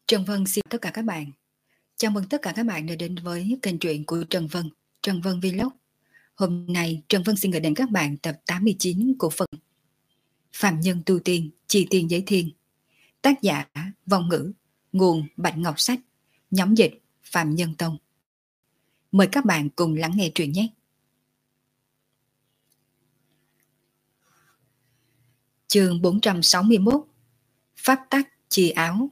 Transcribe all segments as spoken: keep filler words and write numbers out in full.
Trần Vân xin tất cả các bạn. Chào mừng tất cả các bạn đã đến với kênh truyện của Trần Vân, Trần Vân Vlog. Hôm nay Trần Vân xin gửi đến các bạn tập tám mươi chín của phần Phạm Nhân Tu Tiên, Chi Tiên Giới Thiên. Tác giả Vong Ngữ, nguồn Bạch Ngọc Sách, nhóm dịch Phạm Nhân Tông. Mời các bạn cùng lắng nghe truyện nhé. Chương bốn trăm sáu mươi mốt. Pháp tắc chi áo.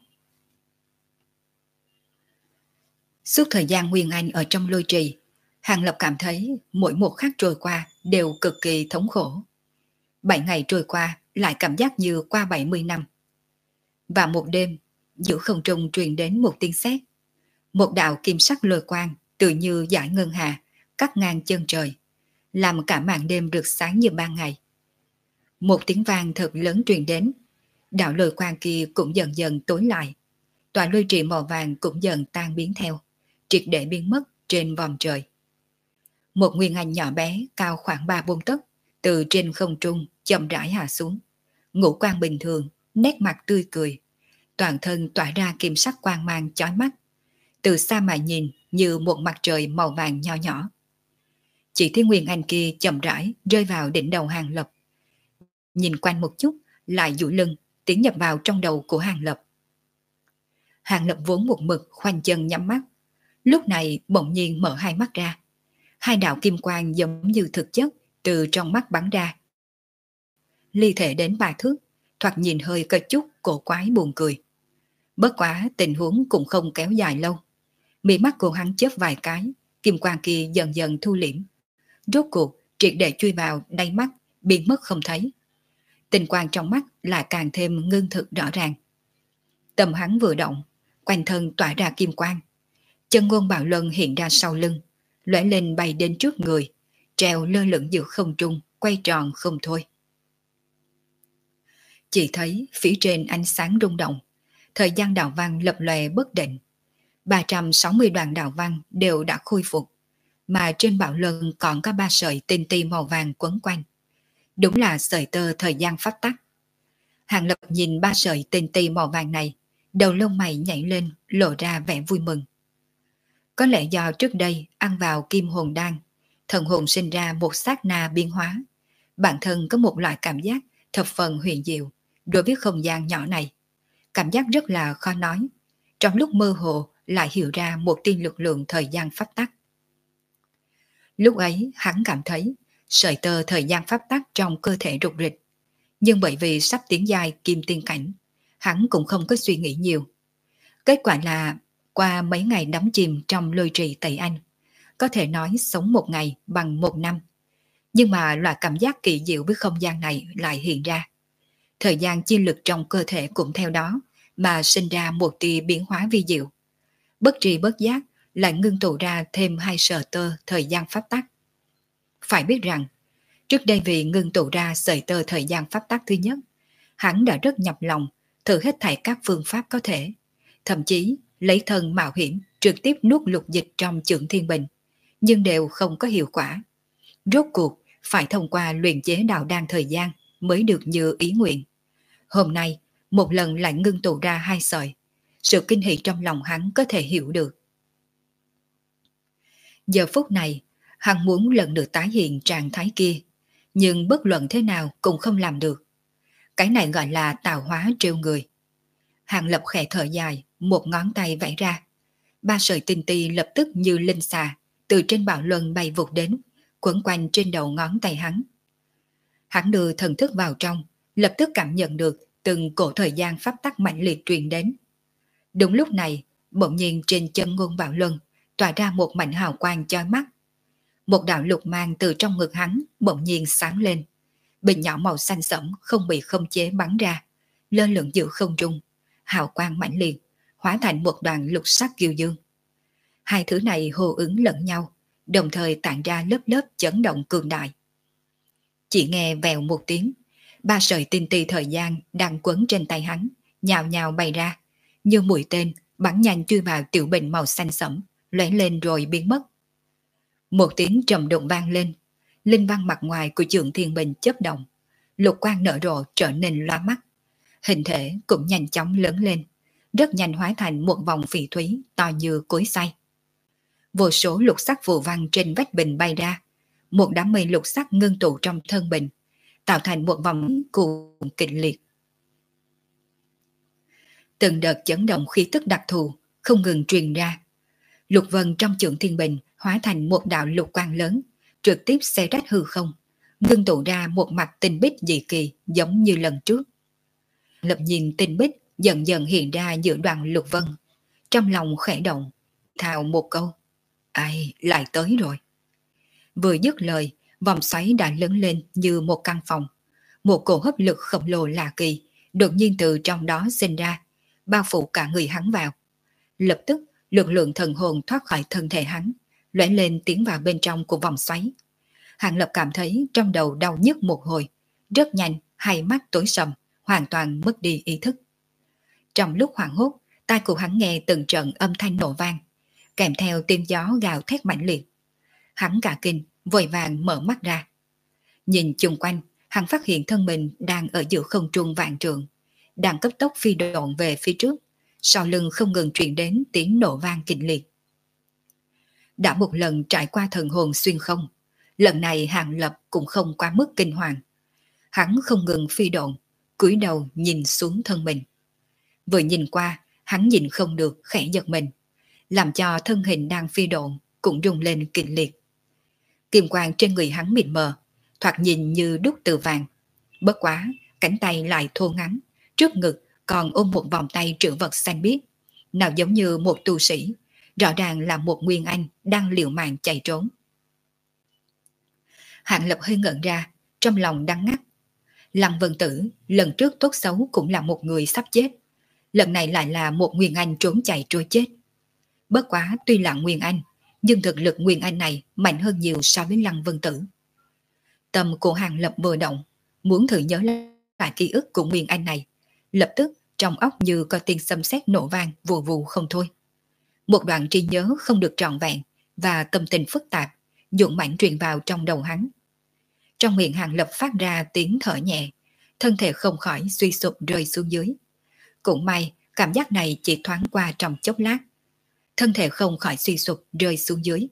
Suốt thời gian Nguyên Anh ở trong lôi trì, Hàng Lập cảm thấy mỗi một khắc trôi qua đều cực kỳ thống khổ. Bảy ngày trôi qua lại cảm giác như qua bảy mươi năm. Và một đêm, giữa không trung truyền đến một tiếng sét. Một đạo kim sắc lôi quang tự như dải ngân hà, cắt ngang chân trời, làm cả màn đêm rực sáng như ban ngày. Một tiếng vang thật lớn truyền đến, đạo lôi quang kia cũng dần dần tối lại. Tòa lôi trì màu vàng cũng dần tan biến theo, triệt để biến mất trên vòm trời. Một Nguyên Anh nhỏ bé cao khoảng ba bốn tấc từ trên không trung chậm rãi hạ xuống, ngũ quan bình thường, nét mặt tươi cười, toàn thân tỏa ra kim sắc quang mang chói mắt, từ xa mà nhìn như một mặt trời màu vàng nho nhỏ. Chỉ thấy Nguyên Anh kia chậm rãi rơi vào đỉnh đầu Hàng Lập, nhìn quanh một chút lại duỗi lưng tiến nhập vào trong đầu của Hàng Lập. Hàng Lập vốn một mực khoanh chân nhắm mắt, lúc này bỗng nhiên mở hai mắt ra. Hai đạo kim quang giống như thực chất từ trong mắt bắn ra, ly thể đến ba thước, thoạt nhìn hơi có chút cổ quái buồn cười. Bất quá tình huống cũng không kéo dài lâu. Mí mắt của hắn chớp vài cái, kim quang kia dần dần thu liễm, rốt cuộc triệt để chui vào đáy mắt, biến mất không thấy. Tình quang trong mắt lại càng thêm ngưng thực rõ ràng. Tâm hắn vừa động, quanh thân tỏa ra kim quang. Chân ngôn bạo luân hiện ra sau lưng, lóe lên bay đến trước người, treo lơ lửng giữa không trung, quay tròn không thôi. Chỉ thấy phía trên ánh sáng rung động, thời gian đạo văn lập lòe bất định. ba trăm sáu mươi đoàn đạo văn đều đã khôi phục, mà trên bạo luân còn có ba sợi tinh ti màu vàng quấn quanh. Đúng là sợi tơ thời gian pháp tắc. Hàng Lập nhìn ba sợi tinh ti màu vàng này, đầu lông mày nhảy lên, lộ ra vẻ vui mừng. Có lẽ do trước đây ăn vào kim hồn đan, thần hồn sinh ra một sát na biến hóa. Bản thân có một loại cảm giác thập phần huyền diệu đối với không gian nhỏ này. Cảm giác rất là khó nói. Trong lúc mơ hồ lại hiểu ra một tia lực lượng thời gian pháp tắc. Lúc ấy hắn cảm thấy sợi tơ thời gian pháp tắc trong cơ thể rục rịch. Nhưng bởi vì sắp tiến giai kim tiên cảnh, hắn cũng không có suy nghĩ nhiều. Kết quả là qua mấy ngày đắm chìm trong lôi trì Tây Anh, có thể nói sống một ngày bằng một năm. Nhưng mà loại cảm giác kỳ diệu với không gian này lại hiện ra. Thời gian chi lực trong cơ thể cũng theo đó mà sinh ra một tia biến hóa vi diệu. Bất tri bất giác lại ngưng tụ ra thêm hai sợi tơ thời gian pháp tắc. Phải biết rằng, trước đây vì ngưng tụ ra sợi tơ thời gian pháp tắc thứ nhất, hắn đã rất nhập lòng, thử hết thảy các phương pháp có thể, thậm chí lấy thân mạo hiểm trực tiếp nuốt lục dịch trong Chưởng Thiên Bình, nhưng đều không có hiệu quả. Rốt cuộc phải thông qua luyện chế đạo đan thời gian mới được như ý nguyện. Hôm nay một lần lại ngưng tụ ra hai sợi, sự kinh hỉ trong lòng hắn có thể hiểu được. Giờ phút này hắn muốn lần nữa tái hiện trạng thái kia, nhưng bất luận thế nào cũng không làm được. Cái này gọi là tạo hóa trêu người. Hàng Lập khẽ thở dài, một ngón tay vẫy ra. Ba sợi tinh ti lập tức như linh xà, từ trên bạo luân bay vụt đến, quấn quanh trên đầu ngón tay hắn. Hắn đưa thần thức vào trong, lập tức cảm nhận được từng cổ thời gian pháp tắc mạnh liệt truyền đến. Đúng lúc này, bỗng nhiên trên chân ngôn bạo luân tỏa ra một mảnh hào quang chói mắt. Một đạo lục mang từ trong ngực hắn bỗng nhiên sáng lên. Bình nhỏ màu xanh sẫm không bị không chế bắn ra, lơ lửng giữa không trung, hào quang mãnh liệt, hóa thành một đoàn lục sắc kiều dương. Hai thứ này hô ứng lẫn nhau, đồng thời tản ra lớp lớp chấn động cường đại. Chỉ nghe vèo một tiếng, ba sợi tinh ti thời gian đang quấn trên tay hắn, nhào nhào bay ra, như mũi tên bắn nhanh chui vào tiểu bình màu xanh sẫm, lóe lên rồi biến mất. Một tiếng trầm đụng vang lên, linh văn mặt ngoài của Chưởng Thiên Bình chớp động, lục quang nở rộ trở nên loa mắt, hình thể cũng nhanh chóng lớn lên, rất nhanh hóa thành một vòng phỉ thúy to như cối xay. Vô số lục sắc phù văn trên vách bình bay ra, một đám mây lục sắc ngưng tụ trong thân bình, tạo thành một vòng cuồng kịch liệt. Từng đợt chấn động khí tức đặc thù không ngừng truyền ra. Lục vân trong chưởng thiên bình hóa thành một đạo lục quang lớn, trực tiếp xé rách hư không, ngưng tụ ra một mặt tinh bích dị kỳ giống như lần trước. Lập nhìn tinh bích dần dần hiện ra giữa đoạn lục vân, trong lòng khẽ động, thào một câu: ai lại tới rồi. Vừa dứt lời, vòng xoáy đã lớn lên như một căn phòng. Một cổ hấp lực khổng lồ lạ kỳ đột nhiên từ trong đó sinh ra, bao phủ cả người hắn vào. Lập tức lực lượng thần hồn thoát khỏi thân thể hắn, lóe lên tiến vào bên trong của vòng xoáy. Hàng Lập cảm thấy trong đầu đau nhức một hồi, rất nhanh hai mắt tối sầm, hoàn toàn mất đi ý thức. Trong lúc hoảng hốt, tai của hắn nghe từng trận âm thanh nổ vang, kèm theo tiếng gió gào thét mãnh liệt. Hắn cả kinh, vội vàng mở mắt ra. Nhìn chung quanh, hắn phát hiện thân mình đang ở giữa không trung vạn trượng, đang cấp tốc phi độn về phía trước, sau lưng không ngừng truyền đến tiếng nổ vang kịch liệt. Đã một lần trải qua thần hồn xuyên không, lần này Hàng Lập cũng không quá mức kinh hoàng. Hắn không ngừng phi độn, cúi đầu nhìn xuống thân mình. Vừa nhìn qua, hắn nhìn không được khẽ giật mình, làm cho thân hình đang phi độn cũng rung lên kịch liệt. Kim quang trên người hắn mịt mờ, thoạt nhìn như đúc từ vàng. Bất quá, cánh tay lại thô ngắn, trước ngực còn ôm một vòng tay trữ vật xanh biếc, nào giống như một tu sĩ, rõ ràng là một nguyên anh đang liều mạng chạy trốn. Hạng Lập hơi ngẩn ra, trong lòng đắng ngắt. Lăng Vân Tử lần trước tốt xấu cũng là một người sắp chết, lần này lại là một nguyên anh trốn chạy trôi chết. Bất quá tuy là nguyên anh, nhưng thực lực nguyên anh này mạnh hơn nhiều so với Lăng Vân Tử. Tâm của Hàng Lập vừa động, muốn thử nhớ lại ký ức của nguyên anh này, lập tức trong óc như có tiếng sấm sét nổ vang vù vù không thôi. Một đoạn trí nhớ không được trọn vẹn và tâm tình phức tạp dũng mãnh truyền vào trong đầu hắn. Trong miệng Hàng Lập phát ra tiếng thở nhẹ, thân thể không khỏi suy sụp rơi xuống dưới. Cũng may cảm giác này chỉ thoáng qua trong chốc lát, thân thể không khỏi suy sụp rơi xuống dưới.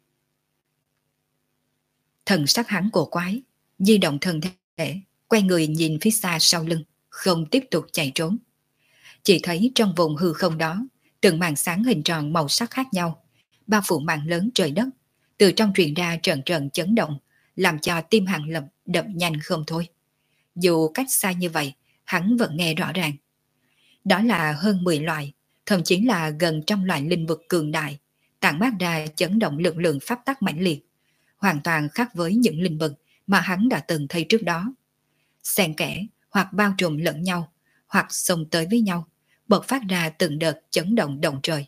Thần sắc hắn cổ quái, di động thân thể, quay người nhìn phía xa sau lưng, không tiếp tục chạy trốn. Chỉ thấy trong vùng hư không đó, từng màn sáng hình tròn màu sắc khác nhau, bao phủ màn lớn trời đất, từ trong truyền ra trận trận chấn động, làm cho tim Hàng Lập đập nhanh không thôi. Dù cách xa như vậy, hắn vẫn nghe rõ ràng. Đó là hơn mười loại, thậm chí là gần trăm loại linh vực cường đại, tản mát ra chấn động lực lượng pháp tắc mãnh liệt, hoàn toàn khác với những linh vực mà hắn đã từng thấy trước đó. Xen kẽ hoặc bao trùm lẫn nhau, hoặc xông tới với nhau, bộc phát ra từng đợt chấn động động trời.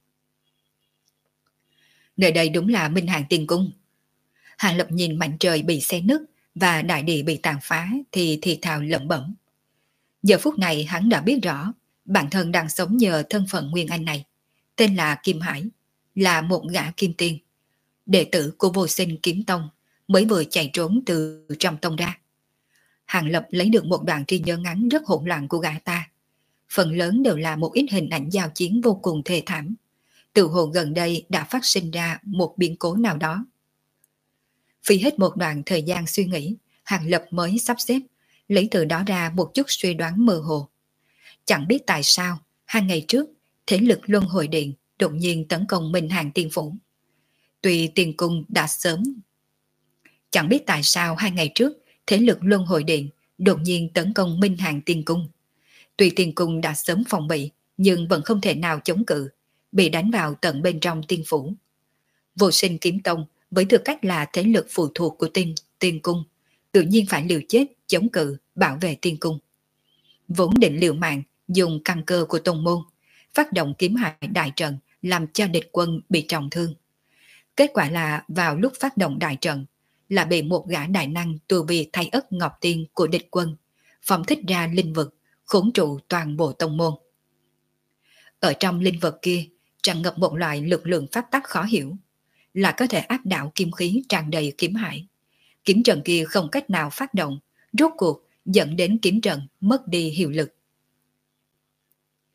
Nơi đây đúng là Minh Hàng Tiên Cung. Hàng Lập nhìn mảnh trời bị xé nứt và đại địa bị tàn phá thì thì thào lẩm bẩm. Giờ phút này hắn đã biết rõ bản thân đang sống nhờ thân phận nguyên anh này, tên là Kim Hải, là một gã kim tiên, đệ tử của Vô Sinh Kiếm Tông, mới vừa chạy trốn từ trong tông ra. Hàng Lập lấy được một đoạn trí nhớ ngắn rất hỗn loạn của gã ta, phần lớn đều là một ít hình ảnh giao chiến vô cùng thê thảm, tự hồ gần đây đã phát sinh ra một biến cố nào đó. Phí hết một đoạn thời gian suy nghĩ, Hàng Lập mới sắp xếp, lấy từ đó ra một chút suy đoán mơ hồ. Chẳng biết tại sao, hai ngày trước, thế lực Luân Hồi Điện đột nhiên tấn công Minh Hàng Tiên Phủ. Tuy Tiên Cung đã sớm... Chẳng biết tại sao hai ngày trước, thế lực Luân Hồi Điện đột nhiên tấn công Minh Hàng Tiên Cung. Tuy Tiên Cung đã sớm phòng bị, nhưng vẫn không thể nào chống cự, bị đánh vào tận bên trong Tiên Phủ. Vô Sinh Kiếm Tông với tư cách là thế lực phụ thuộc của tiên, tiên cung, tự nhiên phải liều chết chống cự bảo vệ tiên cung. Vốn định liều mạng dùng căn cơ của tông môn, phát động kiếm hải đại trận làm cho địch quân bị trọng thương. Kết quả là vào lúc phát động đại trận là bị một gã đại năng tu vi thay ất ngọc tiên của địch quân phóng thích ra linh vực, khốn trụ toàn bộ tông môn. Ở trong linh vực kia tràn ngập một loại lực lượng pháp tắc khó hiểu, là có thể áp đảo kiếm khí tràn đầy kiếm hải. Kiếm trận kia không cách nào phát động, rốt cuộc dẫn đến kiếm trận mất đi hiệu lực.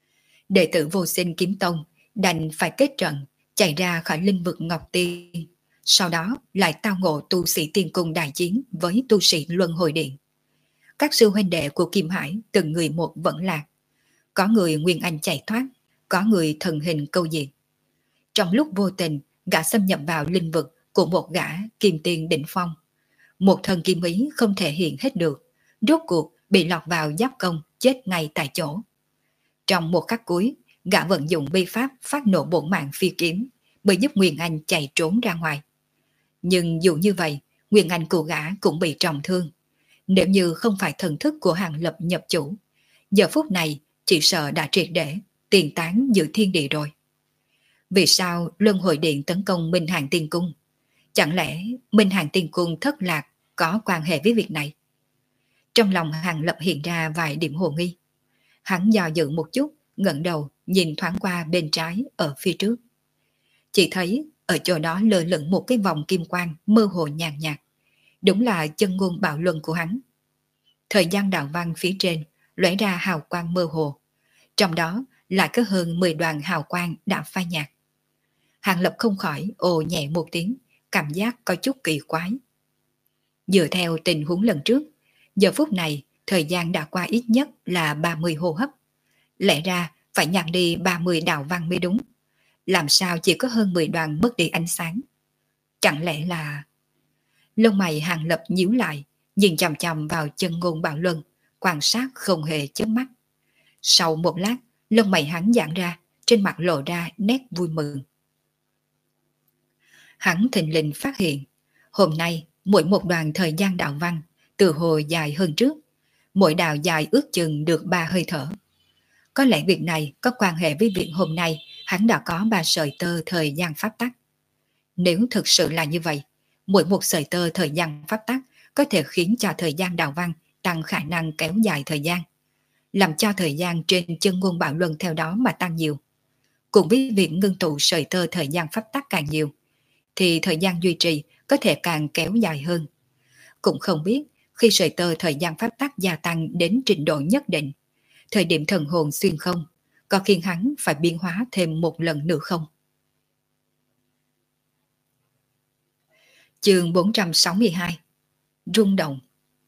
Đệ tử Vô Sinh Kiếm Tông đành phải kết trận, chạy ra khỏi linh vực Ngọc Tiên. Sau đó lại tao ngộ tu sĩ tiên cung đại chiến với tu sĩ Luân Hồi Điện. Các sư huynh đệ của Kim Hải từng người một vẫn lạc. Có người Nguyên Anh chạy thoát, có người thần hình câu diện. Trong lúc vô tình, gã xâm nhập vào linh vực của một gã kim tiên đỉnh phong. Một thần kim ý không thể hiện hết được, rốt cuộc bị lọt vào giáp công, chết ngay tại chỗ. Trong một khắc cuối, gã vận dụng bi pháp phát nổ bổn mạng phi kiếm, mới giúp Nguyên Anh chạy trốn ra ngoài. Nhưng dù như vậy, Nguyên Anh của gã cũng bị trọng thương. Nếu như không phải thần thức của Hàng Lập nhập chủ, giờ phút này chỉ sợ đã triệt để tiền tán giữa thiên địa rồi. Vì sao Luân Hồi Điện tấn công Minh Hàng Tiên Cung? Chẳng lẽ Minh Hàng Tiên Cung thất lạc có quan hệ với việc này? Trong lòng Hàng Lập hiện ra vài điểm hồ nghi. Hắn dò dự một chút, ngẩng đầu nhìn thoáng qua bên trái ở phía trước. Chỉ thấy ở chỗ đó lơ lửng một cái vòng kim quang mơ hồ nhàn nhạt. Đúng là chân ngôn bạo luân của hắn. Thời gian đạo văn phía trên lóe ra hào quang mơ hồ. Trong đó lại có hơn mười đoàn hào quang đã phai nhạt. Hàng Lập không khỏi ồ nhẹ một tiếng, cảm giác có chút kỳ quái. Dựa theo tình huống lần trước, giờ phút này thời gian đã qua ít nhất là ba mươi hô hấp. Lẽ ra phải nhặt đi ba mươi đạo văn mới đúng. Làm sao chỉ có hơn mười đoàn mất đi ánh sáng? Chẳng lẽ là... Lông mày Hàng Lập nhíu lại, nhìn chằm chằm vào chân ngôn bạo luân, quan sát không hề chớp mắt. Sau một lát, lông mày hắn giãn ra, trên mặt lộ ra nét vui mừng. Hắn thình lình phát hiện, hôm nay mỗi một đoàn thời gian đạo văn từ hồi dài hơn trước, mỗi đạo dài ước chừng được ba hơi thở. Có lẽ việc này có quan hệ với việc hôm nay hắn đã có ba sợi tơ thời gian pháp tắc. Nếu thực sự là như vậy, mỗi một sợi tơ thời gian pháp tắc có thể khiến cho thời gian đạo văn tăng khả năng kéo dài thời gian, làm cho thời gian trên chân ngôn bạo luân theo đó mà tăng nhiều. Cùng với việc ngưng tụ sợi tơ thời gian pháp tắc càng nhiều, thì thời gian duy trì có thể càng kéo dài hơn. Cũng không biết khi sợi tơ thời gian pháp tắc gia tăng đến trình độ nhất định, thời điểm thần hồn xuyên không có khiến hắn phải biến hóa thêm một lần nữa không? Chương bốn trăm sáu mươi hai. Rung động.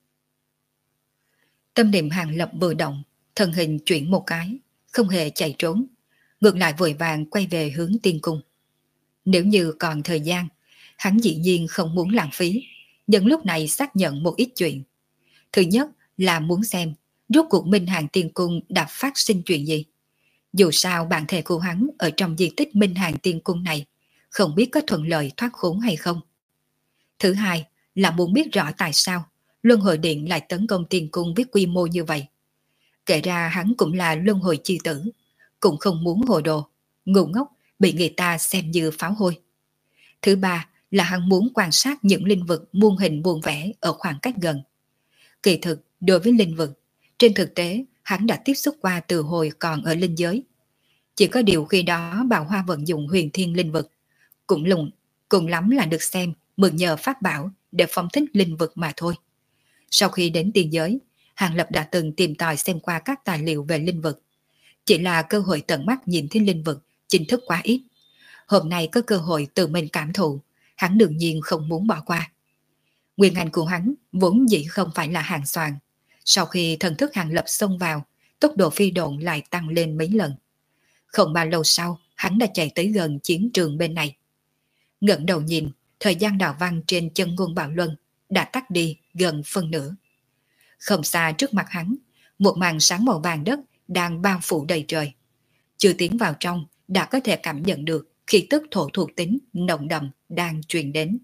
Tâm niệm Hàng Lập vừa động, thân hình chuyển một cái, không hề chạy trốn, ngược lại vội vàng quay về hướng tiên cung. Nếu như còn thời gian, hắn dĩ nhiên không muốn lãng phí, nhưng lúc này xác nhận một ít chuyện. Thứ nhất là muốn xem rốt cuộc Minh Hàng Tiên Cung đã phát sinh chuyện gì. Dù sao bản thể của hắn ở trong di tích Minh Hàng Tiên Cung này không biết có thuận lợi thoát khốn hay không. Thứ hai là muốn biết rõ tại sao Luân Hồi Điện lại tấn công Tiên Cung với quy mô như vậy. Kể ra hắn cũng là Luân Hồi chi tử, cũng không muốn hồ đồ, ngu ngốc bị người ta xem như pháo hôi. Thứ ba là hắn muốn quan sát những linh vực muôn hình muôn vẻ ở khoảng cách gần. Kỳ thực, đối với linh vực, trên thực tế hắn đã tiếp xúc qua từ hồi còn ở linh giới. Chỉ có điều khi đó Bảo Hoa vận dụng huyền thiên linh vực, cũng lùng, cùng lắm là được xem mượn nhờ pháp bảo để phóng thích linh vực mà thôi. Sau khi đến tiên giới, Hàng Lập đã từng tìm tòi xem qua các tài liệu về linh vực. Chỉ là cơ hội tận mắt nhìn thấy linh vực chính thức quá ít. Hôm nay có cơ hội tự mình cảm thụ, hắn đương nhiên không muốn bỏ qua. Nguyên Anh của hắn vốn dĩ không phải là hàng xoàn. Sau khi thần thức Hàng Lập xông vào, tốc độ phi độn lại tăng lên mấy lần. Không bao lâu sau, hắn đã chạy tới gần chiến trường bên này. Ngẩng đầu nhìn, thời gian đạo văn trên chân ngôn bạo luân đã tắt đi gần phân nửa. Không xa trước mặt hắn, một màn sáng màu vàng đất đang bao phủ đầy trời. Chưa tiến vào trong, đã có thể cảm nhận được khí tức thổ thuộc tính nồng đậm đang truyền đến.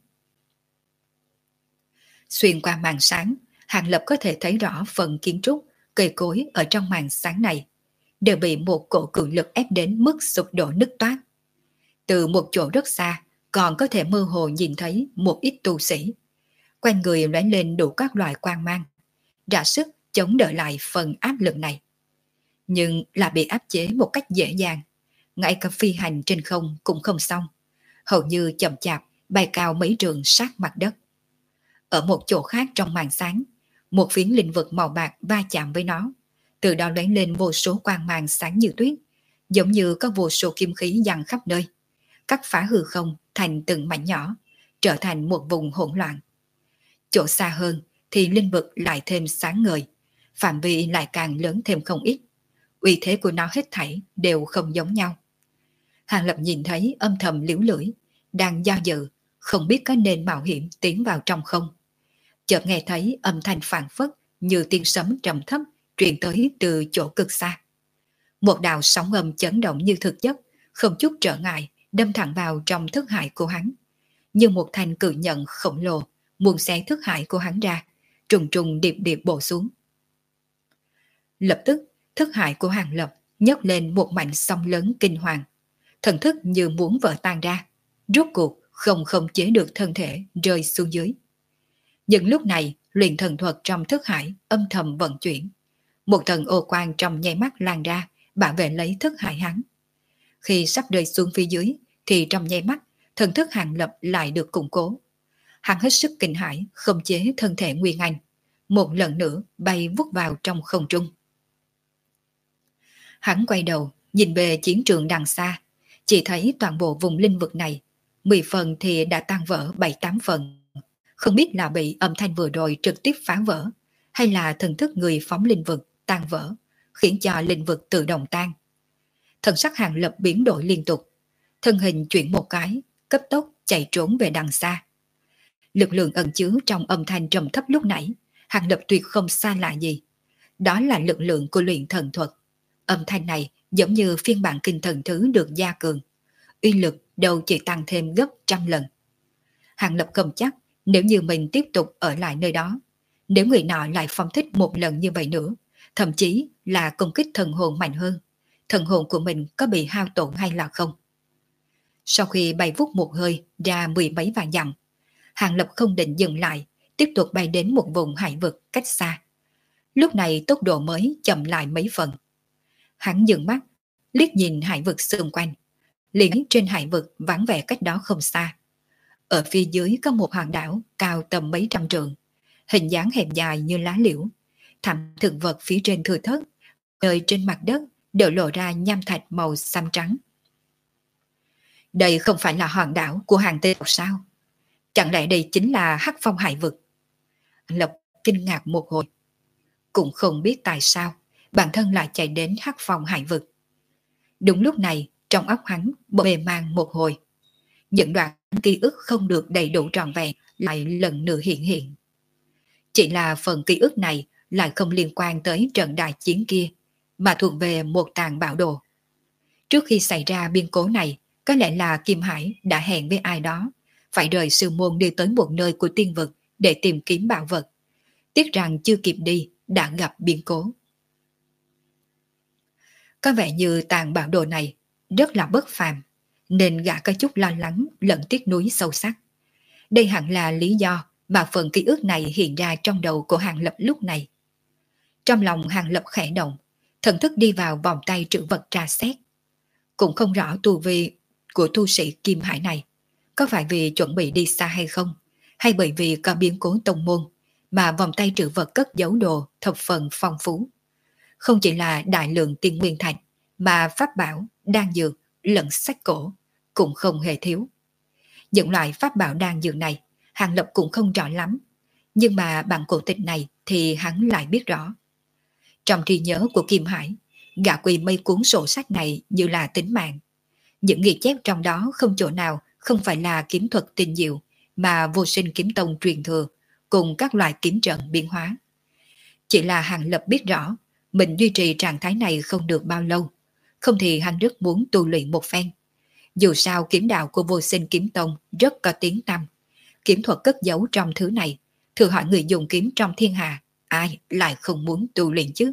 Xuyên qua màn sáng, Hàng Lập có thể thấy rõ phần kiến trúc, cây cối ở trong màn sáng này đều bị một cổ cự lực ép đến mức sụp đổ nứt toát. Từ một chỗ rất xa, còn có thể mơ hồ nhìn thấy một ít tu sĩ. Quanh người lóe lên đủ các loại quang mang, ra sức chống đỡ lại phần áp lực này. Nhưng là bị áp chế một cách dễ dàng, ngay cả phi hành trên không cũng không xong, hầu như chậm chạp bay cao mấy trường sát mặt đất. Ở một chỗ khác trong màn sáng, một phiến linh vực màu bạc va chạm với nó, từ đó lóe lên vô số quang mang sáng như tuyết, giống như có vô số kim khí giăng khắp nơi, cắt phá hư không thành từng mảnh nhỏ, trở thành một vùng hỗn loạn. Chỗ xa hơn thì linh vực lại thêm sáng ngời, phạm vi lại càng lớn thêm không ít. Uy thế của nó hết thảy đều không giống nhau. Hàng Lập nhìn thấy âm thầm liễu lưỡi, đang do dự, không biết có nên mạo hiểm tiến vào trong không. Chợt nghe thấy âm thanh phảng phất như tiếng sấm trầm thấp truyền tới từ chỗ cực xa. Một đạo sóng âm chấn động như thực chất, không chút trở ngại, đâm thẳng vào trong thức hải của hắn. Như một thanh cự nhận khổng lồ, muốn xé thức hải của hắn ra, trùng trùng điệp điệp bổ xuống. Lập tức, thức hải của Hàng Lập nhấc lên một mảnh sóng lớn kinh hoàng. Thần thức như muốn vỡ tan ra, rốt cuộc không khống chế được thân thể rơi xuống dưới. Nhưng lúc này, luyện thần thuật trong thức hải âm thầm vận chuyển. Một tầng ô quang trong nháy mắt lan ra, bảo vệ lấy thức hải hắn. Khi sắp rơi xuống phía dưới, thì trong nháy mắt, thần thức Hàng Lập lại được củng cố. Hắn hết sức kinh hãi, khống chế thân thể Nguyên Anh, một lần nữa bay vút vào trong không trung. Hắn quay đầu, nhìn về chiến trường đằng xa, chỉ thấy toàn bộ vùng linh vực này, mười phần thì đã tan vỡ bảy tám phần. Không biết là bị âm thanh vừa rồi trực tiếp phá vỡ, hay là thần thức người phóng linh vực tan vỡ, khiến cho linh vực tự động tan. Thần sắc Hàng Lập biến đổi liên tục, thân hình chuyển một cái, cấp tốc chạy trốn về đằng xa. Lực lượng ẩn chứa trong âm thanh trầm thấp lúc nãy, Hàng Lập tuyệt không xa lạ gì. Đó là lực lượng của luyện thần thuật. Âm thanh này giống như phiên bản kinh thần thứ được gia cường, uy lực đâu chỉ tăng thêm gấp trăm lần. Hàng Lập không chắc nếu như mình tiếp tục ở lại nơi đó, nếu người nọ lại phong thích một lần như vậy nữa, thậm chí là công kích thần hồn mạnh hơn, thần hồn của mình có bị hao tổn hay là không. Sau khi bay vút một hơi ra mười mấy vạn dặm, Hàng Lập không định dừng lại, tiếp tục bay đến một vùng hải vực cách xa. Lúc này tốc độ mới chậm lại mấy phần. Hắn dừng mắt, liếc nhìn hải vực xung quanh. Liền trên hải vực vắng vẻ cách đó không xa. Ở phía dưới có một hòn đảo cao tầm mấy trăm trượng, hình dáng hẹp dài như lá liễu. Thảm thực vật phía trên thừa thớt, nơi trên mặt đất đều lộ ra nham thạch màu xám trắng. Đây không phải là hòn đảo của hàng tê tộc sao? Chẳng lẽ đây chính là Hắc Phong hải vực? Lộc kinh ngạc một hồi. Cũng không biết tại sao bản thân lại chạy đến Hắc Phong hải vực. Đúng lúc này, trong óc hắn bề mang một hồi. Những đoạn ký ức không được đầy đủ trọn vẹn lại lần nữa hiện hiện. Chỉ là phần ký ức này lại không liên quan tới trận đại chiến kia, mà thuộc về một tàng bảo đồ. Trước khi xảy ra biến cố này, có lẽ là Kim Hải đã hẹn với ai đó, phải rời sư môn đi tới một nơi của tiên vực để tìm kiếm bảo vật. Tiếc rằng chưa kịp đi, đã gặp biến cố. Có vẻ như tàng bảo đồ này rất là bất phàm, nên gã có chút lo lắng lẫn tiếc nuối sâu sắc. Đây hẳn là lý do mà phần ký ức này hiện ra trong đầu của Hàng Lập lúc này. Trong lòng Hàng Lập khẽ động, thần thức đi vào vòng tay trữ vật tra xét. Cũng không rõ tu vi của tu sĩ Kim Hải này, có phải vì chuẩn bị đi xa hay không, hay bởi vì có biến cố tông môn mà vòng tay trữ vật cất giấu đồ thập phần phong phú. Không chỉ là đại lượng tiên nguyên thạch, mà pháp bảo, đan dược, lẫn sách cổ cũng không hề thiếu. Những loại pháp bảo đan dược này Hàng Lập cũng không rõ lắm, nhưng mà bản cổ tịch này thì hắn lại biết rõ. Trong trí nhớ của Kim Hải, gã quỳ mấy cuốn sổ sách này như là tính mạng. Những ghi chép trong đó không chỗ nào không phải là kiếm thuật tinh diệu mà Vô Sinh Kiếm Tông truyền thừa cùng các loại kiếm trận biến hóa. Chỉ là Hàng Lập biết rõ mình duy trì trạng thái này không được bao lâu, không thì hắn rất muốn tu luyện một phen. Dù sao kiếm đạo của Vô Sinh Kiếm Tông rất có tiếng tăm, kiếm thuật cất giấu trong thứ này, thử hỏi người dùng kiếm trong thiên hạ, ai lại không muốn tu luyện chứ?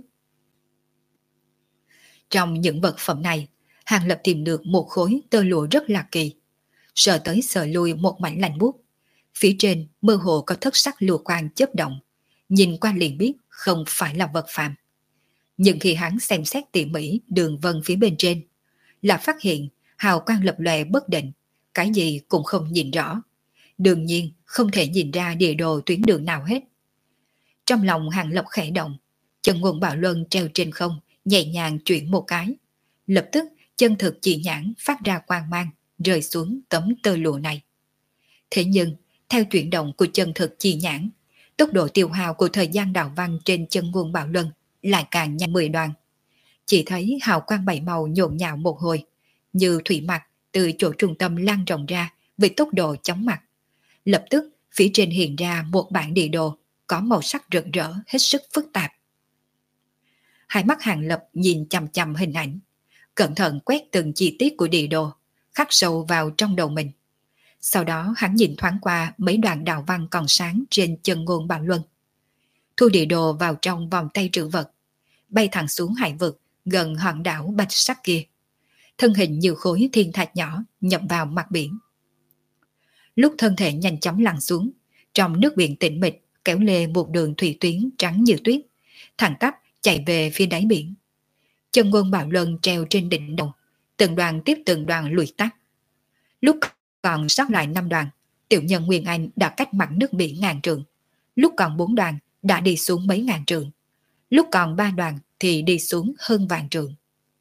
Trong những vật phẩm này, Hàng Lập tìm được một khối tơ lụa rất là kỳ. Sờ tới sờ lui một mảnh lạnh buốt, phía trên mơ hồ có thất sắc lụa quang chớp động, nhìn qua liền biết không phải là vật phàm. Nhưng khi hắn xem xét tỉ mỉ đường vân phía bên trên, là phát hiện hào quang lập lòe bất định, cái gì cũng không nhìn rõ. Đương nhiên không thể nhìn ra địa đồ tuyến đường nào hết. Trong lòng Hàng Lập khẽ động, chân nguồn bảo luân treo trên không, nhẹ nhàng chuyển một cái. Lập tức chân thực chỉ nhãn phát ra quang mang, rơi xuống tấm tơ lụa này. Thế nhưng, theo chuyển động của chân thực chỉ nhãn, tốc độ tiêu hao của thời gian đạo văn trên chân nguồn bạo luân lại càng nhanh mười đoạn. Chỉ thấy hào quang bảy màu nhộn nhạo một hồi, như thủy mặc từ chỗ trung tâm lan rộng ra với tốc độ chóng mặt. Lập tức, phía trên hiện ra một bản địa đồ có màu sắc rực rỡ hết sức phức tạp. Hai mắt Hàng Lập nhìn chằm chằm hình ảnh, cẩn thận quét từng chi tiết của địa đồ, khắc sâu vào trong đầu mình. Sau đó hắn nhìn thoáng qua mấy đoạn đạo văn còn sáng trên chân ngôn bạo luân. Thu địa đồ vào trong vòng tay trữ vật, bay thẳng xuống hải vực gần hòn đảo bạch sắc kia. Thân hình như khối thiên thạch nhỏ nhập vào mặt biển. Lúc thân thể nhanh chóng lặn xuống, trong nước biển tĩnh mịch kéo lê một đường thủy tuyến trắng như tuyết, thẳng tắp chạy về phía đáy biển. Chân ngôn bạo luân treo trên đỉnh đầu, từng đoàn tiếp từng đoàn lùi tắt. Lúc còn sót lại năm đoàn, tiểu nhân Nguyên Anh đã cách mặt nước biển ngàn trượng. Lúc còn bốn đoàn đã đi xuống mấy ngàn trượng. Lúc còn ba đoàn thì đi xuống hơn vạn trượng.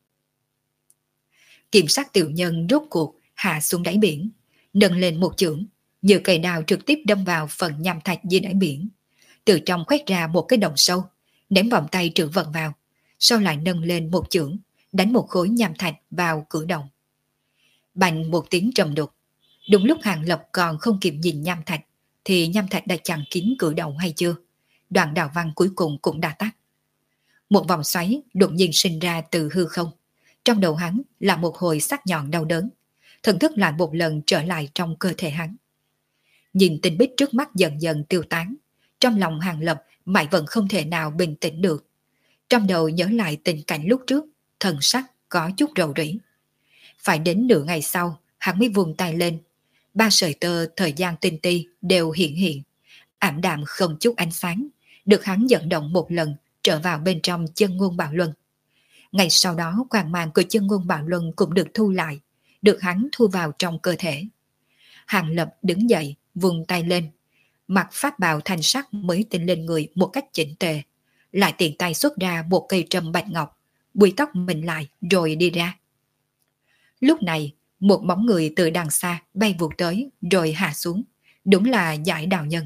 Kiểm sát tiểu nhân rốt cuộc hạ xuống đáy biển, nâng lên một chưởng, như cây đào trực tiếp đâm vào phần nham thạch dưới đáy biển. Từ trong khoét ra một cái động sâu, ném vòng tay trữ vật vào, sau lại nâng lên một chưởng, đánh một khối nham thạch vào cửa động. Bành một tiếng trầm đục. Đúng lúc Hàng Lập còn không kịp nhìn nham thạch, thì nham thạch đã chặn kín cửa động hay chưa? Đoạn đạo văn cuối cùng cũng đã tắt. Một vòng xoáy đột nhiên sinh ra từ hư không. Trong đầu hắn là một hồi sắc nhọn đau đớn. Thần thức lại một lần trở lại trong cơ thể hắn. Nhìn tinh bích trước mắt dần dần tiêu tán, trong lòng Hàng Lập mãi vẫn không thể nào bình tĩnh được. Trong đầu nhớ lại tình cảnh lúc trước, thần sắc có chút rầu rĩ. Phải đến nửa ngày sau, hắn mới vùng tay lên. Ba sợi tơ thời gian tinh ti đều hiện hiện, ảm đạm không chút ánh sáng, được hắn dẫn động một lần trở vào bên trong chân ngôn bạo luân. Ngay sau đó quang mang của chân ngôn bạo luân cũng được thu lại, được hắn thu vào trong cơ thể. Hàng Lập đứng dậy, vùng tay lên, mặc pháp bào thanh sắc mới tinh lên người một cách chỉnh tề, lại tiện tay xuất ra một cây trâm bạch ngọc, bùi tóc mình lại rồi đi ra. Lúc này, một bóng người từ đằng xa bay vụt tới rồi hạ xuống, đúng là Giải Đạo Nhân.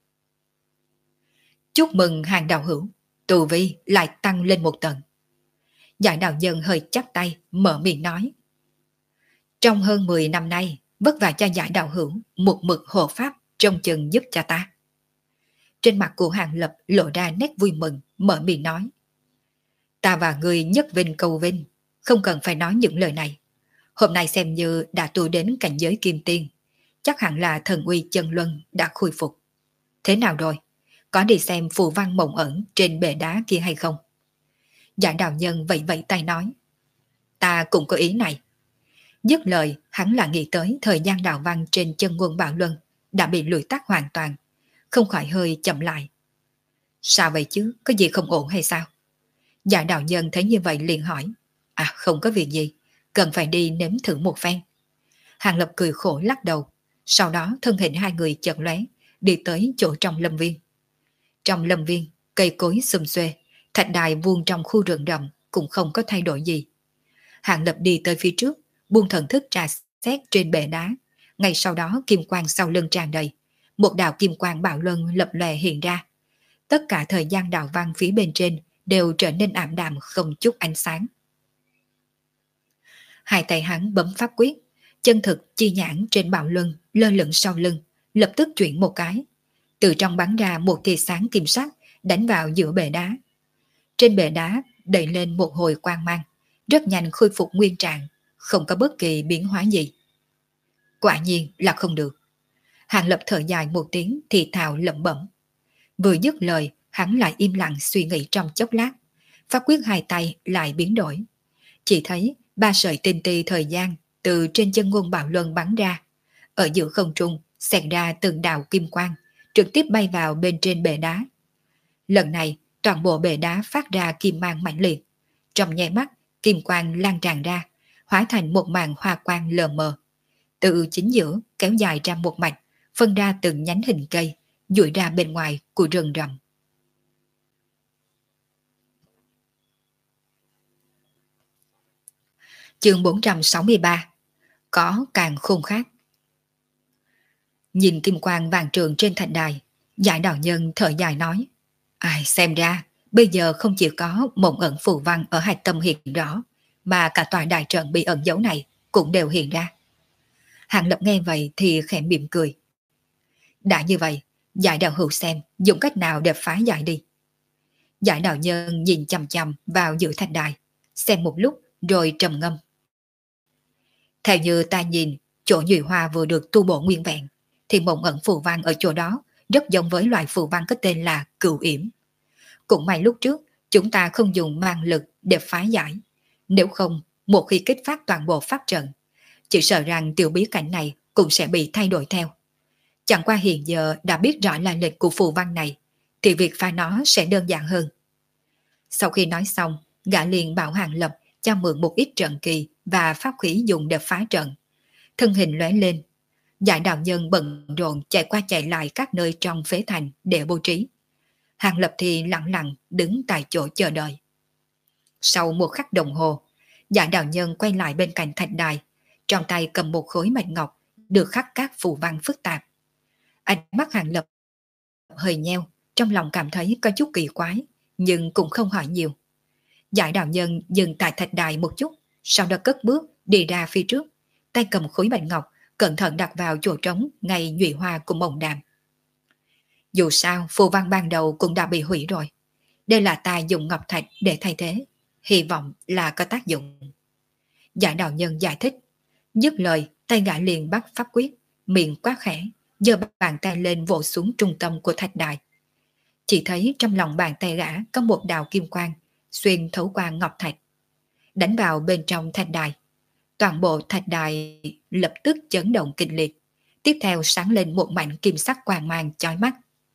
Chúc mừng Hàng đạo hữu, tu vi lại tăng lên một tầng. Giải Đạo Nhân hơi chắp tay, mở miệng nói. Trong hơn mười năm nay, vất vả cho Giải đạo hữu một mực hộ pháp trông chừng giúp cha ta. Trên mặt của Hàng Lập lộ ra nét vui mừng, mở miệng nói. Ta và người nhất vinh cầu vinh, không cần phải nói những lời này. Hôm nay xem như đã tu đến cảnh giới kim tiên, chắc hẳn là thần uy chân luân đã khôi phục. Thế nào rồi? Có đi xem phù văn mộng ẩn trên bệ đá kia hay không? Giải Đạo Nhân vẫy vẫy tay nói. Ta cũng có ý này. Dứt lời, hắn là nghĩ tới thời gian đạo văn trên chân nguồn bạo luân đã bị lùi tắt hoàn toàn, không khỏi hơi chậm lại. Sao vậy chứ? Có gì không ổn hay sao? Giải Đạo Nhân thấy như vậy liền hỏi. À, không có việc gì, cần phải đi nếm thử một phen. Hàng Lập cười khổ lắc đầu, sau đó thân hình hai người chợt lóe, đi tới chỗ trong lâm viên. Trong lâm viên, cây cối xum xuê, thạch đài vuông trong khu rừng rậm cũng không có thay đổi gì. Hàng Lập đi tới phía trước, buông thần thức trà xét trên bệ đá. Ngay sau đó kim quang sau lưng tràn đầy, một đạo kim quang bạo luân lập lòe hiện ra. Tất cả thời gian đạo văn phía bên trên đều trở nên ảm đạm không chút ánh sáng. Hai tay hắn bấm pháp quyết, chân thực chi nhãn trên bạo luân lơ lửng sau lưng, lập tức chuyển một cái. Từ trong bắn ra một tia sáng kim sắc đánh vào giữa bệ đá. Trên bệ đá đẩy lên một hồi quang mang, rất nhanh khôi phục nguyên trạng, không có bất kỳ biến hóa gì. Quả nhiên là không được. Hàng Lập thở dài một tiếng thì thào lẩm bẩm. Vừa dứt lời, hắn lại im lặng suy nghĩ trong chốc lát. Pháp quyết hai tay lại biến đổi. Chỉ thấy ba sợi tinh ti thời gian từ trên chân ngôn bạo luân bắn ra. Ở giữa không trung xẹt ra từng đạo kim quang, trực tiếp bay vào bên trên bệ đá. Lần này, toàn bộ bệ đá phát ra kim mang mãnh liệt. Trong nháy mắt, kim quang lan tràn ra, hóa thành một màn hoa quang lờ mờ. Từ chính giữa kéo dài ra một mạch, phân ra từng nhánh hình cây, duỗi ra bên ngoài của rừng rậm. Chương bốn trăm sáu mươi ba. Có càng khôn khác. Nhìn kim quang vàng trường trên thạch đài, Giải đạo nhân thở dài nói: Ai xem ra bây giờ không chỉ có mộng ẩn phù văn ở hạch tâm hiện rõ, mà cả tòa đại trận bị ẩn dấu này cũng đều hiện ra. Hàng Lập nghe vậy thì khẽ mỉm cười. Đã như vậy, Giải đạo hữu xem dùng cách nào để phá giải đi. Giải đạo nhân nhìn chằm chằm vào giữa thạch đài, xem một lúc rồi trầm ngâm. Theo như ta nhìn, chỗ nhụy hoa vừa được tu bổ nguyên vẹn, thì mộng ẩn phù văn ở chỗ đó rất giống với loại phù văn có tên là cửu yểm. Cũng may lúc trước chúng ta không dùng mang lực để phá giải, nếu không một khi kích phát toàn bộ pháp trận, chỉ sợ rằng tiểu bí cảnh này cũng sẽ bị thay đổi theo. Chẳng qua hiện giờ đã biết rõ lai lịch của phù văn này, thì việc phá nó sẽ đơn giản hơn. Sau khi nói xong, gã liền bảo Hàng Lập cho mượn một ít trận kỳ và pháp khí dùng để phá trận. Thân hình lóe lên, Giải đạo nhân bận rộn chạy qua chạy lại các nơi trong phế thành để bố trí. Hàng Lập thì lặng lặng đứng tại chỗ chờ đợi. Sau một khắc đồng hồ, Giải đạo nhân quay lại bên cạnh thạch đài, trong tay cầm một khối mạch ngọc được khắc các phù văn phức tạp. Ánh mắt Hàng Lập hơi nheo, trong lòng cảm thấy có chút kỳ quái, nhưng cũng không hỏi nhiều. Giải đạo nhân dừng tại thạch đài một chút, sau đó cất bước đi ra phía trước, tay cầm khối bạch ngọc cẩn thận đặt vào chỗ trống ngay nhụy hoa của mộng đàm. Dù sao phù văn ban đầu cũng đã bị hủy rồi, đây là ta dùng ngọc thạch để thay thế, hy vọng là có tác dụng. Giải đạo nhân giải thích. Dứt lời, tay gã liền bắt pháp quyết, miệng quát khẽ, giơ bàn tay lên vỗ xuống trung tâm của thạch đài. Chỉ thấy trong lòng bàn tay gã có một đạo kim quang xuyên thấu qua ngọc thạch, đánh vào bên trong thạch đài. Toàn bộ thạch đài lập tức chấn động kịch liệt, tiếp theo sáng lên một mảnh kim sắc quang mang chói mắt.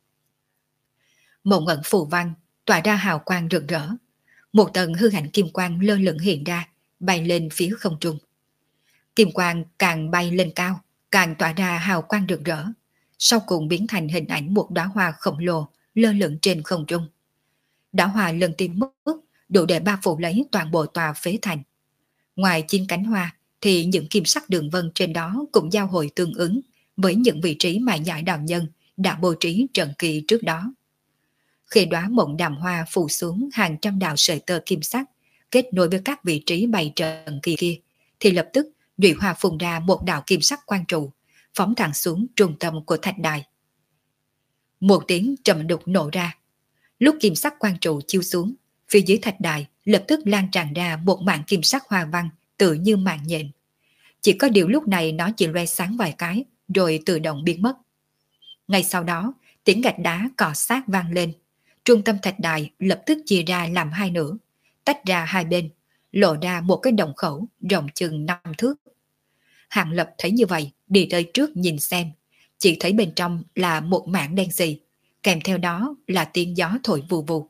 Mộng ẩn phù văn tỏa ra hào quang rực rỡ, một tầng hư ảnh kim quang lơ lửng hiện ra, bay lên phía không trung. Kim quang càng bay lên cao, càng tỏa ra hào quang rực rỡ, sau cùng biến thành hình ảnh một đóa hoa khổng lồ lơ lửng trên không trung. Đóa hoa lần tim mức đủ để bao phủ lấy toàn bộ tòa phế thành. Ngoài chín cánh hoa thì những kim sắc đường vân trên đó cũng giao hội tương ứng với những vị trí mà Giải đạo nhân đã bố trí trận kỳ trước đó. Khi đóa mộng đàm hoa phủ xuống hàng trăm đạo sợi tơ kim sắc kết nối với các vị trí bày trận kỳ kia, thì lập tức nhụy hoa phun ra một đạo kim sắc quang trụ, phóng thẳng xuống trung tâm của thạch đài. Một tiếng trầm đục nổ ra. Lúc kim sắc quang trụ chiếu xuống, phía dưới thạch đài lập tức lan tràn ra một mảng kim sắc hoa văn tự như màn nhện. Chỉ có điều lúc này nó chỉ loe sáng vài cái rồi tự động biến mất. Ngay sau đó, tiếng gạch đá cọ sát vang lên. Trung tâm thạch đài lập tức chia ra làm hai nửa, tách ra hai bên, lộ ra một cái đồng khẩu rộng chừng năm thước. Hàng Lập thấy như vậy, đi tới trước nhìn xem, chỉ thấy bên trong là một mảng đen xì, kèm theo đó là tiếng gió thổi vù vù.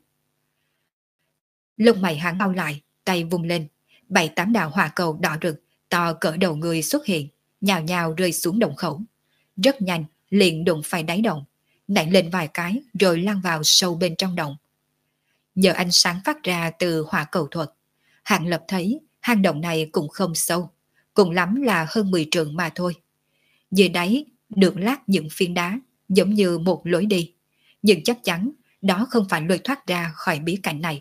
Lông mày hắn cau lại, tay vung lên, bảy tám đạo hỏa cầu đỏ rực, to cỡ đầu người xuất hiện, nhào nhào rơi xuống đồng khẩu. Rất nhanh, liền đụng phải đáy động, nảy lên vài cái rồi lan vào sâu bên trong động. Nhờ ánh sáng phát ra từ hỏa cầu thuật, Hàng Lập thấy hang động này cũng không sâu, cùng lắm là hơn mười trượng mà thôi. Dưới đáy được lát những phiến đá giống như một lối đi, nhưng chắc chắn đó không phải lối thoát ra khỏi bí cảnh này.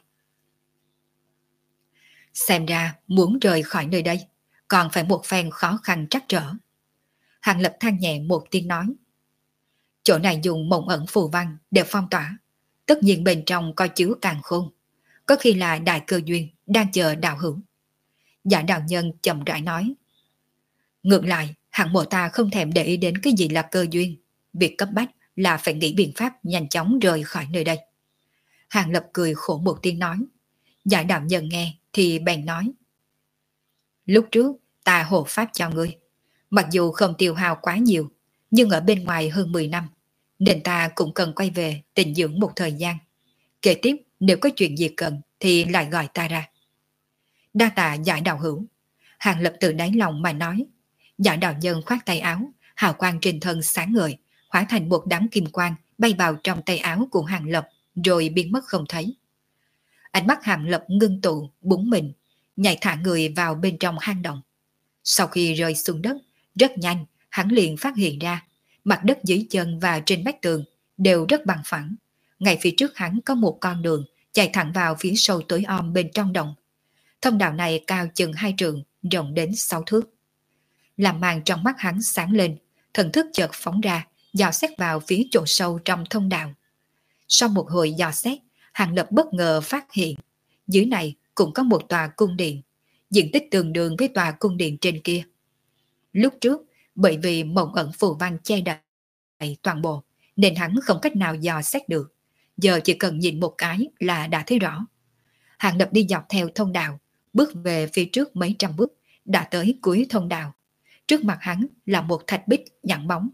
Xem ra muốn rời khỏi nơi đây còn phải một phen khó khăn trắc trở. Hàng Lập than nhẹ một tiếng nói. Chỗ này dùng mộng ẩn phù văn để phong tỏa, tất nhiên bên trong có chứa càn khôn, có khi là đại cơ duyên đang chờ đạo hữu. Giả đạo nhân chậm rãi nói. Ngược lại, hạng mộ ta không thèm để ý đến cái gì là cơ duyên, việc cấp bách là phải nghĩ biện pháp nhanh chóng rời khỏi nơi đây. Hàng Lập cười khổ một tiếng nói. Giả đạo nhân nghe thì bèn nói. Lúc trước ta hộ pháp cho ngươi, mặc dù không tiêu hao quá nhiều, nhưng ở bên ngoài hơn mười năm, nên ta cũng cần quay về tịnh dưỡng một thời gian. Kế tiếp nếu có chuyện gì cần thì lại gọi ta ra. Đa tạ Giải đạo hữu. Hàng Lập từ đáy lòng mà nói. Giả đạo nhân khoát tay áo, hào quang trên thân sáng ngời, hóa thành một đám kim quang bay vào trong tay áo của Hàng Lập rồi biến mất không thấy. Ánh mắt Hàng Lập ngưng tụ, búng mình, nhảy thả người vào bên trong hang động. Sau khi rơi xuống đất, rất nhanh, hắn liền phát hiện ra, mặt đất dưới chân và trên vách tường đều rất bằng phẳng. Ngay phía trước hắn có một con đường chạy thẳng vào phía sâu tối om bên trong động. Thông đạo này cao chừng hai trượng, rộng đến sáu thước. Làm màn trong mắt hắn sáng lên, thần thức chợt phóng ra, dò xét vào phía chỗ sâu trong thông đạo. Sau một hồi dò xét, Hàng Lập bất ngờ phát hiện, dưới này cũng có một tòa cung điện, diện tích tương đương với tòa cung điện trên kia. Lúc trước, bởi vì mộng ẩn phù văn che đậy toàn bộ, nên hắn không cách nào dò xét được. Giờ chỉ cần nhìn một cái là đã thấy rõ. Hàng Lập đi dọc theo thông đạo, bước về phía trước mấy trăm bước, đã tới cuối thông đạo. Trước mặt hắn là một thạch bích nhẵn bóng.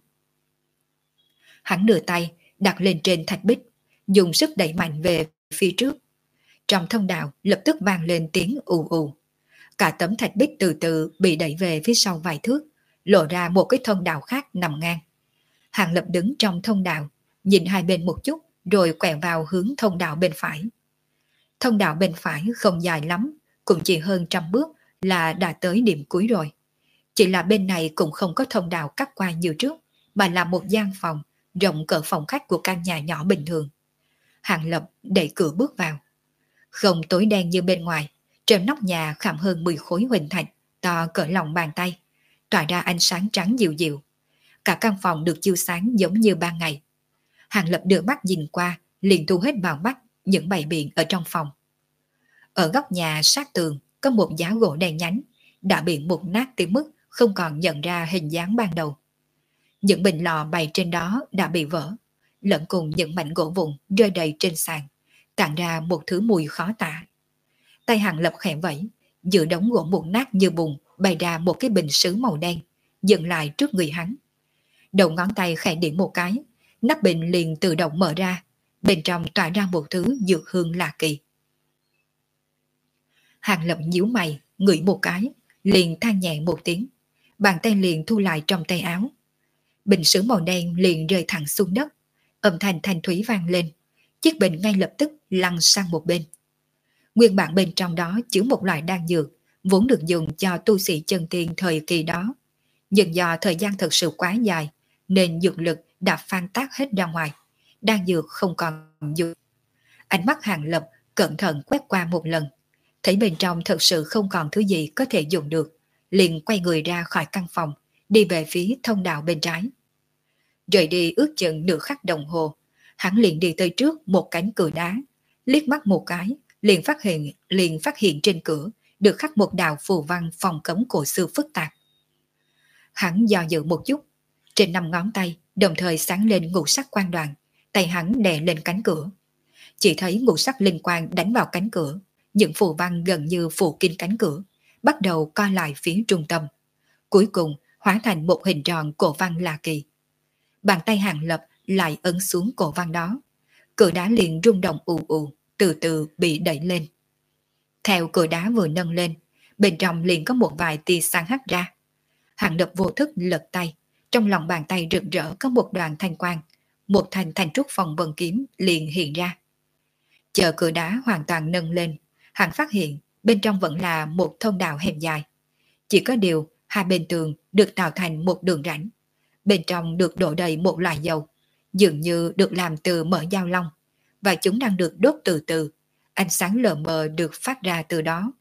Hắn đưa tay đặt lên trên thạch bích, dùng sức đẩy mạnh về phía trước. Trong thông đạo lập tức vang lên tiếng ù ù. Cả tấm thạch bích từ từ bị đẩy về phía sau vài thước, lộ ra một cái thông đạo khác nằm ngang. Hàng Lập đứng trong thông đạo, nhìn hai bên một chút, rồi quẹo vào hướng thông đạo bên phải. Thông đạo bên phải không dài lắm, cũng chỉ hơn trăm bước là đã tới điểm cuối rồi. Chỉ là bên này cũng không có thông đạo cắt qua như trước, mà là một gian phòng, rộng cỡ phòng khách của căn nhà nhỏ bình thường. Hàng Lập đẩy cửa bước vào. Không tối đen như bên ngoài, trên nóc nhà khảm hơn mười khối huỳnh thạch, to cỡ lòng bàn tay, tỏa ra ánh sáng trắng dịu dịu. Cả căn phòng được chiếu sáng giống như ban ngày. Hàng Lập đưa mắt nhìn qua, liền thu hết vào mắt những bày biện ở trong phòng. Ở góc nhà sát tường có một giá gỗ đen nhánh, đã bị mục nát tới mức không còn nhận ra hình dáng ban đầu. Những bình lò bày trên đó đã bị vỡ, lẫn cùng những mảnh gỗ vụn rơi đầy trên sàn, tản ra một thứ mùi khó tả. Tay Hàng Lập khẽ vẫy, giữa đống gỗ mục nát như bùn bày ra một cái bình sứ màu đen, dừng lại trước người hắn. Đầu ngón tay khẽ điểm một cái, nắp bình liền tự động mở ra, bên trong tỏa ra một thứ dược hương lạ kỳ. Hàng Lập nhíu mày, ngửi một cái, liền than nhẹ một tiếng, bàn tay liền thu lại trong tay áo. Bình sứ màu đen liền rơi thẳng xuống đất, âm thanh thanh thúy vang lên, chiếc bình ngay lập tức lăn sang một bên. Nguyên bản bên trong đó chứa một loại đan dược, vốn được dùng cho tu sĩ chân tiên thời kỳ đó. Nhưng do thời gian thật sự quá dài, nên dược lực đã phan tác hết ra ngoài, đan dược không còn dược. Ánh mắt Hàng Lập cẩn thận quét qua một lần, thấy bên trong thật sự không còn thứ gì có thể dùng được, liền quay người ra khỏi căn phòng, đi về phía thông đạo bên trái. Rời đi ước chừng nửa khắc đồng hồ, hắn liền đi tới trước một cánh cửa đá, liếc mắt một cái, liền phát hiện liền phát hiện trên cửa được khắc một đạo phù văn phòng cấm cổ xưa phức tạp. Hắn do dự một chút, trên năm ngón tay đồng thời sáng lên ngũ sắc quang đoàn, tay hắn đè lên cánh cửa. Chỉ thấy ngũ sắc linh quang đánh vào cánh cửa, những phù văn gần như phủ kín cánh cửa, bắt đầu co lại phía trung tâm. Cuối cùng hóa thành một hình tròn cổ văn lạ kỳ. Bàn tay Hàng Lập lại ấn xuống cổ văn đó, cửa đá liền rung động ù ù, từ từ bị đẩy lên. Theo cửa đá vừa nâng lên, bên trong liền có một vài tia sáng hắt ra. Hàng Lập vô thức lật tay, trong lòng bàn tay rực rỡ có một đoàn thanh quang, một thanh thanh trúc phong vân kiếm liền hiện ra. Chờ cửa đá hoàn toàn nâng lên, hắn phát hiện bên trong vẫn là một thông đạo hẹp dài. Chỉ có điều hai bên tường được tạo thành một đường rãnh, bên trong được đổ đầy một loại dầu, dường như được làm từ mỡ dao long, và chúng đang được đốt từ từ, ánh sáng lờ mờ được phát ra từ đó.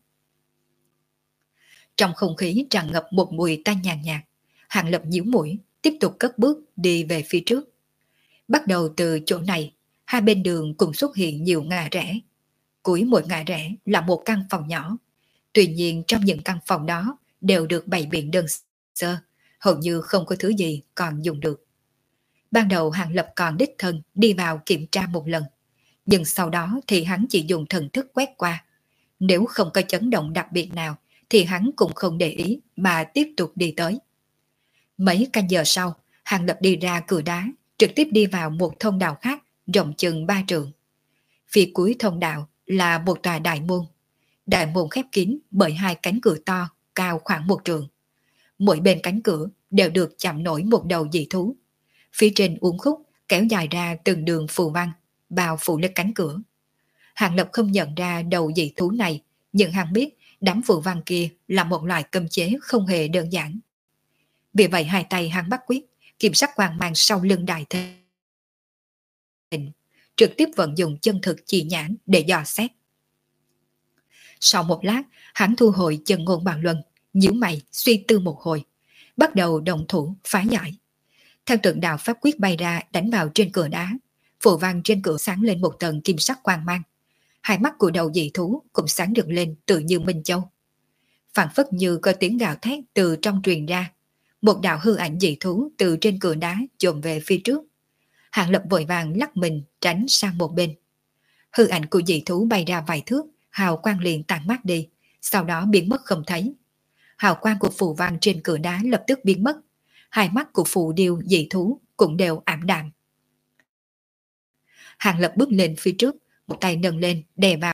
Trong không khí tràn ngập một mùi tanh nhàn nhạt, Hàng Lập nhíu mũi, tiếp tục cất bước đi về phía trước. Bắt đầu từ chỗ này, hai bên đường cùng xuất hiện nhiều ngã rẽ. Cuối mỗi ngã rẽ là một căn phòng nhỏ. Tuy nhiên trong những căn phòng đó đều được bày biện đơn sơ, hầu như không có thứ gì còn dùng được. Ban đầu Hàng Lập còn đích thân đi vào kiểm tra một lần, nhưng sau đó thì hắn chỉ dùng thần thức quét qua. Nếu không có chấn động đặc biệt nào thì hắn cũng không để ý mà tiếp tục đi tới. Mấy canh giờ sau, Hàng Lập đi ra cửa đá, trực tiếp đi vào một thông đạo khác rộng chừng ba trượng. Phía cuối thông đạo là một tòa đại môn. Đại môn khép kín bởi hai cánh cửa to, cao khoảng một trượng. Mỗi bên cánh cửa đều được chạm nổi một đầu dị thú. Phía trên uốn khúc kéo dài ra từng đường phù văn, bao phủ lên cánh cửa. Hàng Lập không nhận ra đầu dị thú này, nhưng hắn biết Đám phù văn kia là một loại cấm chế không hề đơn giản. Vì vậy hai tay hắn bắt quyết, kiểm sắc quang mang sau lưng đại thịnh, trực tiếp vận dụng chân thực chỉ nhãn để dò xét. Sau một lát, hắn thu hồi chân ngôn bàn luân, nhíu mày suy tư một hồi, bắt đầu động thủ phá giải. Theo tượng đạo pháp quyết bay ra đánh vào trên cửa đá, phù văn trên cửa sáng lên một tầng kim sắc quang mang. Hai mắt của đầu dị thú cũng sáng được lên tự như minh châu. Phản phất như có tiếng gào thét từ trong truyền ra. Một đạo hư ảnh dị thú từ trên cửa đá chồm về phía trước. Hàng Lập vội vàng lắc mình tránh sang một bên. Hư ảnh của dị thú bay ra vài thước, hào quang liền tàn mát đi, sau đó biến mất không thấy. Hào quang của phù văn trên cửa đá lập tức biến mất. Hai mắt của phù điêu dị thú cũng đều ảm đạm. Hàng Lập bước lên phía trước, một tay nâng lên đè vào